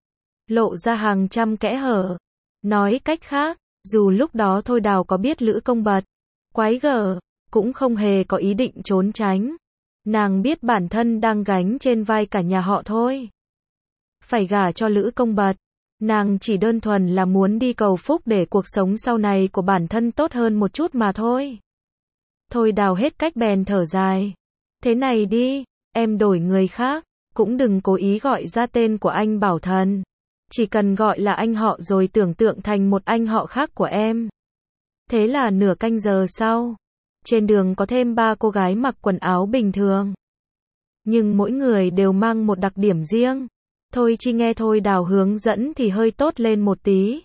lộ ra hàng trăm kẽ hở. Nói cách khác, dù lúc đó Thôi Đào có biết Lữ Công Bật quái gở, cũng không hề có ý định trốn tránh. Nàng biết bản thân đang gánh trên vai cả nhà họ thôi. Phải gả cho Lữ Công Bật. Nàng chỉ đơn thuần là muốn đi cầu phúc để cuộc sống sau này của bản thân tốt hơn một chút mà thôi. Thôi Đào hết cách bèn thở dài. Thế này đi, em đổi người khác, cũng đừng cố ý gọi ra tên của anh Bảo Thần. Chỉ cần gọi là anh họ rồi tưởng tượng thành một anh họ khác của em. Thế là nửa canh giờ sau, trên đường có thêm 3 cô gái mặc quần áo bình thường. Nhưng mỗi người đều mang một đặc điểm riêng. Thôi Chi nghe Thôi Đào hướng dẫn thì hơi tốt lên một tí.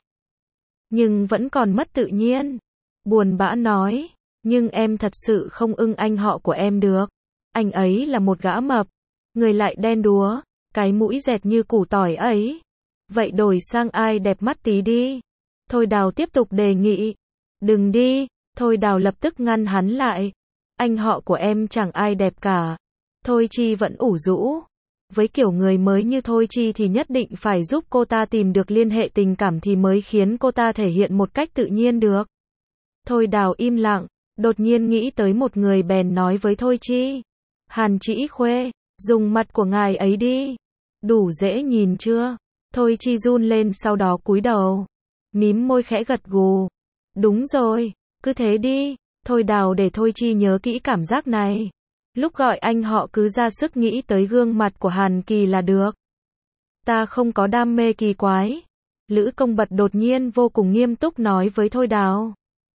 Nhưng vẫn còn mất tự nhiên. Buồn bã nói, nhưng em thật sự không ưng anh họ của em được. Anh ấy là một gã mập, người lại đen đúa, cái mũi dẹt như củ tỏi ấy. Vậy đổi sang ai đẹp mắt tí đi. Thôi Đào tiếp tục đề nghị. Đừng đi, Thôi Đào lập tức ngăn hắn lại. Anh họ của em chẳng ai đẹp cả. Thôi Chi vẫn ủ rũ. Với kiểu người mới như Thôi Chi thì nhất định phải giúp cô ta tìm được liên hệ tình cảm thì mới khiến cô ta thể hiện một cách tự nhiên được. Thôi Đào im lặng, đột nhiên nghĩ tới một người bèn nói với Thôi Chi. Hàn Trĩ Khuê, dùng mặt của ngài ấy đi. Đủ dễ nhìn chưa? Thôi Chi run lên sau đó cúi đầu. Mím môi khẽ gật gù. Đúng rồi, cứ thế đi. Thôi Đào để Thôi Chi nhớ kỹ cảm giác này. Lúc gọi anh họ cứ ra sức nghĩ tới gương mặt của Hàn Kỳ là được. Ta không có đam mê kỳ quái. Lữ Công Bật đột nhiên vô cùng nghiêm túc nói với Thôi Đào.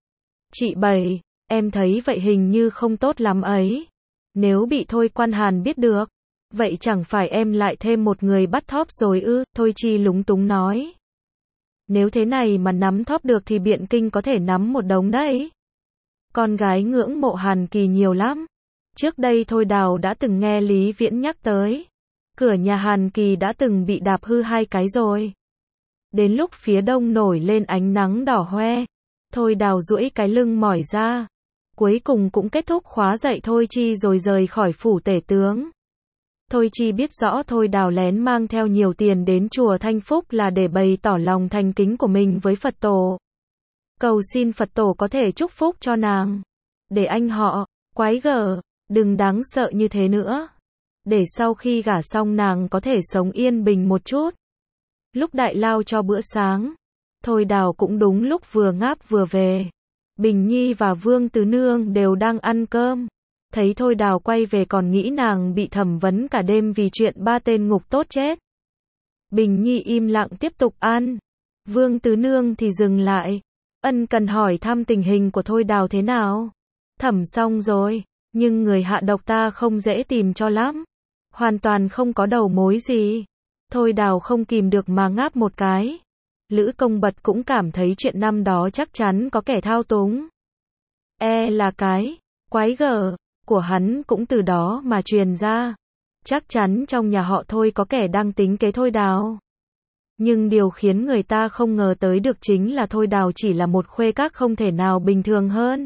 Chị Bảy, em thấy vậy hình như không tốt lắm ấy. Nếu bị Thôi Quan Hàn biết được, vậy chẳng phải em lại thêm một người bắt thóp rồi ư? Thôi Chi lúng túng nói. Nếu thế này mà nắm thóp được thì Biện Kinh có thể nắm một đống đấy. Con gái ngưỡng mộ Hàn Kỳ nhiều lắm. Trước đây Thôi Đào đã từng nghe Lý Viễn nhắc tới. Cửa nhà Hàn Kỳ đã từng bị đạp hư 2 cái rồi. Đến lúc phía đông nổi lên ánh nắng đỏ hoe, Thôi Đào duỗi cái lưng mỏi ra. Cuối cùng cũng kết thúc khóa dạy Thôi Chi rồi rời khỏi phủ tể tướng. Thôi Chi biết rõ Thôi Đào lén mang theo nhiều tiền đến chùa Thanh Phúc là để bày tỏ lòng thành kính của mình với Phật tổ. Cầu xin Phật tổ có thể chúc phúc cho nàng. Để anh họ, quái gở, đừng đáng sợ như thế nữa. Để sau khi gả xong nàng có thể sống yên bình một chút. Lúc đại lao cho bữa sáng, Thôi Đào cũng đúng lúc vừa ngáp vừa về. Bình Nhi và Vương Tứ Nương đều đang ăn cơm. Thấy Thôi Đào quay về còn nghĩ nàng bị thẩm vấn cả đêm vì chuyện 3 tên ngục tốt chết. Bình Nhi im lặng tiếp tục ăn. Vương Tứ Nương thì dừng lại. Ân cần hỏi thăm tình hình của Thôi Đào thế nào. Thẩm xong rồi, nhưng người hạ độc ta không dễ tìm cho lắm. Hoàn toàn không có đầu mối gì. Thôi Đào không kìm được mà ngáp một cái. Lữ Công Bật cũng cảm thấy chuyện năm đó chắc chắn có kẻ thao túng. Là cái quái gở của hắn cũng từ đó mà truyền ra. Chắc chắn trong nhà họ Thôi có kẻ đang tính kế Thôi Đào. Nhưng điều khiến người ta không ngờ tới được chính là Thôi Đào chỉ là một khuê các không thể nào bình thường hơn.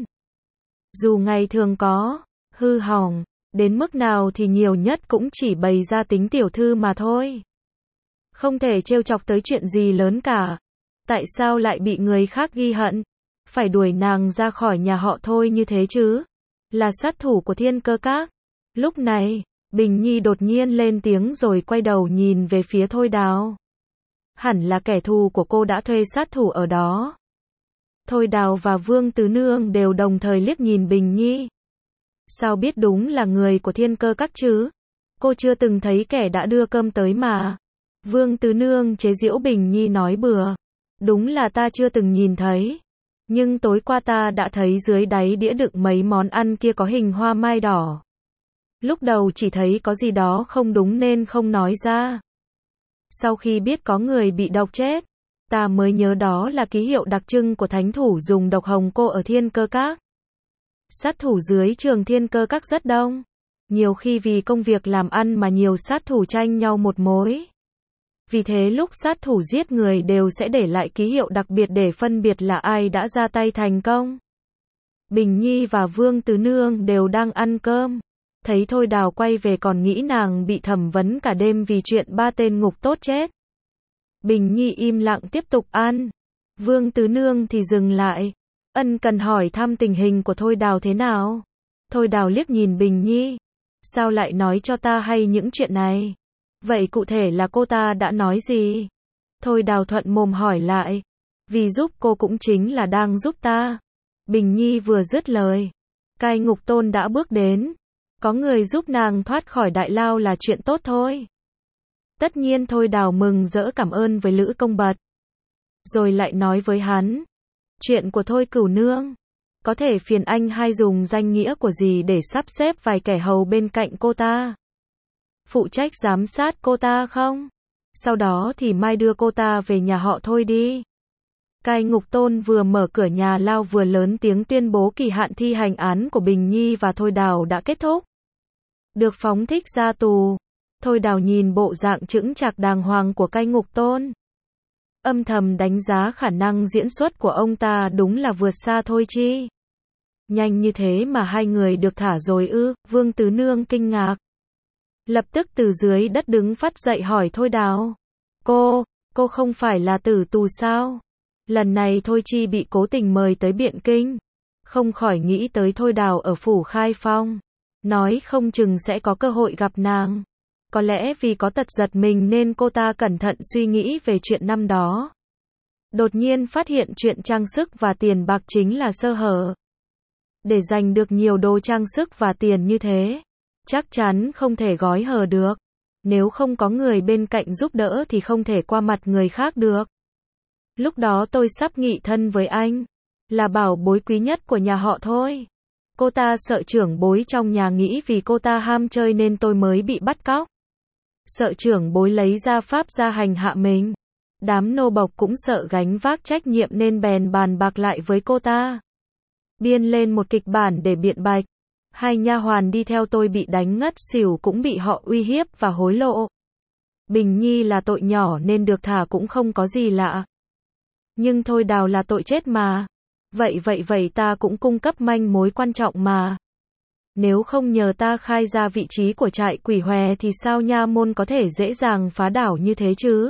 Dù ngày thường có hư hỏng đến mức nào thì nhiều nhất cũng chỉ bày ra tính tiểu thư mà thôi. Không thể trêu chọc tới chuyện gì lớn cả. Tại sao lại bị người khác ghi hận? Phải đuổi nàng ra khỏi nhà họ Thôi như thế chứ? Là sát thủ của Thiên Cơ Các. Lúc này, Bình Nhi đột nhiên lên tiếng rồi quay đầu nhìn về phía Thôi Đào. Hẳn là kẻ thù của cô đã thuê sát thủ ở đó. Thôi Đào và Vương Tứ Nương đều đồng thời liếc nhìn Bình Nhi. Sao biết đúng là người của Thiên Cơ Các chứ? Cô chưa từng thấy kẻ đã đưa cơm tới mà. Vương Tứ Nương chế giễu Bình Nhi nói bừa. Đúng là ta chưa từng nhìn thấy. Nhưng tối qua ta đã thấy dưới đáy đĩa đựng mấy món ăn kia có hình hoa mai đỏ. Lúc đầu chỉ thấy có gì đó không đúng nên không nói ra. Sau khi biết có người bị độc chết, ta mới nhớ đó là ký hiệu đặc trưng của thánh thủ dùng độc hồng cô ở Thiên Cơ Các. Sát thủ dưới trường Thiên Cơ Các rất đông. Nhiều khi vì công việc làm ăn mà nhiều sát thủ tranh nhau một mối. Vì thế lúc sát thủ giết người đều sẽ để lại ký hiệu đặc biệt để phân biệt là ai đã ra tay thành công. Bình Nhi và Vương Tứ Nương đều đang ăn cơm. Thấy Thôi Đào quay về còn nghĩ nàng bị thẩm vấn cả đêm vì chuyện 3 tên ngục tốt chết. Bình Nhi im lặng tiếp tục ăn. Vương Tứ Nương thì dừng lại. Ân cần hỏi thăm tình hình của Thôi Đào thế nào. Thôi Đào liếc nhìn Bình Nhi. Sao lại nói cho ta hay những chuyện này? Vậy cụ thể là cô ta đã nói gì? Thôi Đào thuận mồm hỏi lại. Vì giúp cô cũng chính là đang giúp ta. Bình Nhi vừa dứt lời. Cai ngục tôn đã bước đến. Có người giúp nàng thoát khỏi đại lao là chuyện tốt thôi. Tất nhiên Thôi Đào mừng rỡ cảm ơn với Lữ Công Bật. Rồi lại nói với hắn. Chuyện của Thôi Cửu Nương. Có thể phiền anh hai dùng danh nghĩa của gì để sắp xếp vài kẻ hầu bên cạnh cô ta. Phụ trách giám sát cô ta không? Sau đó thì mai đưa cô ta về nhà họ Thôi đi. Cai Ngục Tôn vừa mở cửa nhà lao vừa lớn tiếng tuyên bố kỳ hạn thi hành án của Bình Nhi và Thôi Đào đã kết thúc. Được phóng thích ra tù. Thôi Đào nhìn bộ dạng chững chạc đàng hoàng của Cai Ngục Tôn. Âm thầm đánh giá khả năng diễn xuất của ông ta đúng là vượt xa Thôi Chi. Nhanh như thế mà hai người được thả rồi ư? Vương Tứ Nương kinh ngạc. Lập tức từ dưới đất đứng phát dậy hỏi Thôi Đào. Cô không phải là tử tù sao? Lần này Thôi Chi bị cố tình mời tới Biện Kinh. Không khỏi nghĩ tới Thôi Đào ở phủ Khai Phong. Nói không chừng sẽ có cơ hội gặp nàng. Có lẽ vì có tật giật mình nên cô ta cẩn thận suy nghĩ về chuyện năm đó. Đột nhiên phát hiện chuyện trang sức và tiền bạc chính là sơ hở. Để giành được nhiều đồ trang sức và tiền như thế, chắc chắn không thể gói hở được. Nếu không có người bên cạnh giúp đỡ thì không thể qua mặt người khác được. Lúc đó tôi sắp nghị thân với anh, là bảo bối quý nhất của nhà họ Thôi. Cô ta sợ trưởng bối trong nhà nghĩ vì cô ta ham chơi nên tôi mới bị bắt cóc. Sợ trưởng bối lấy ra pháp ra hành hạ mình. Đám nô bộc cũng sợ gánh vác trách nhiệm nên bèn bàn bạc lại với cô ta. Biên lên một kịch bản để biện bạch. Hai nha hoàn đi theo tôi bị đánh ngất xỉu cũng bị họ uy hiếp và hối lộ. Bình Nhi là tội nhỏ nên được thả cũng không có gì lạ. Nhưng Thôi Đào là tội chết mà. Vậy ta cũng cung cấp manh mối quan trọng mà. Nếu không nhờ ta khai ra vị trí của trại quỷ hòe thì sao nha môn có thể dễ dàng phá đảo như thế chứ?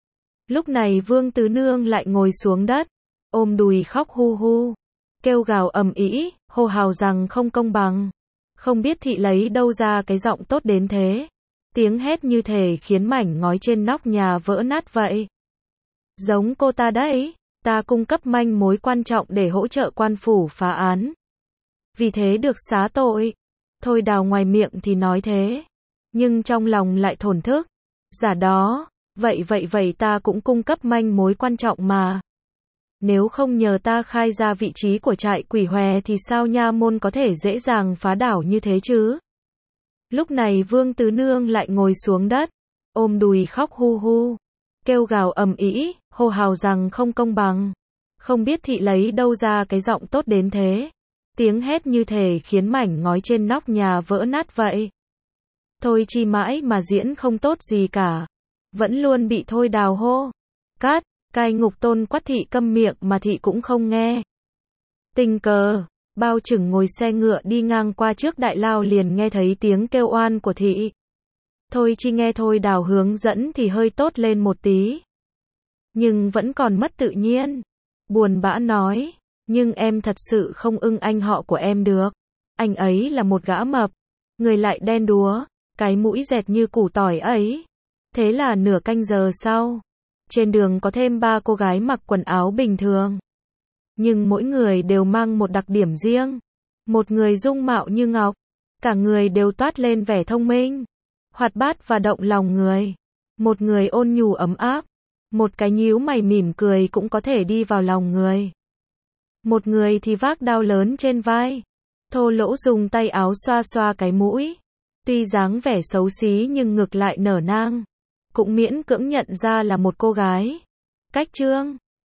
Lúc này Vương Tứ Nương lại ngồi xuống đất, ôm đùi khóc hu hu, kêu gào ầm ĩ, hô hào rằng không công bằng. Không biết thị lấy đâu ra cái giọng tốt đến thế. Tiếng hét như thể khiến mảnh ngói trên nóc nhà vỡ nát vậy. Giống cô ta đấy, ta cung cấp manh mối quan trọng để hỗ trợ quan phủ phá án. Vì thế được xá tội. Thôi Đào ngoài miệng thì nói thế, nhưng trong lòng lại thổn thức. Giả đó, vậy ta cũng cung cấp manh mối quan trọng mà. Nếu không nhờ ta khai ra vị trí của trại quỷ hòe thì sao nha môn có thể dễ dàng phá đảo như thế chứ? Lúc này Vương Tứ Nương lại ngồi xuống đất, ôm đùi khóc hu hu, kêu gào ầm ĩ, hô hào rằng không công bằng. Không biết thị lấy đâu ra cái giọng tốt đến thế. Tiếng hét như thể khiến mảnh ngói trên nóc nhà vỡ nát vậy. Thôi Chi mãi mà diễn không tốt gì cả. Vẫn luôn bị Thôi Đào hô. Cát, Cai Ngục Tôn quát thị câm miệng mà thị cũng không nghe. Tình cờ, Bao Chừng ngồi xe ngựa đi ngang qua trước đại lao liền nghe thấy tiếng kêu oan của thị. Thôi Chi nghe Thôi Đào hướng dẫn thì hơi tốt lên một tí. Nhưng vẫn còn mất tự nhiên. Buồn bã nói, nhưng em thật sự không ưng anh họ của em được. Anh ấy là một gã mập, người lại đen đúa, cái mũi dẹt như củ tỏi ấy. Thế là nửa canh giờ sau, trên đường có thêm 3 cô gái mặc quần áo bình thường. Nhưng mỗi người đều mang một đặc điểm riêng. Một người dung mạo như ngọc, cả người đều toát lên vẻ thông minh, hoạt bát và động lòng người. Một người ôn nhu ấm áp, một cái nhíu mày mỉm cười cũng có thể đi vào lòng người. Một người thì vác đao lớn trên vai, thô lỗ dùng tay áo xoa xoa cái mũi. Tuy dáng vẻ xấu xí nhưng ngực lại nở nang, cũng miễn cưỡng nhận ra là một cô gái. Cách Trương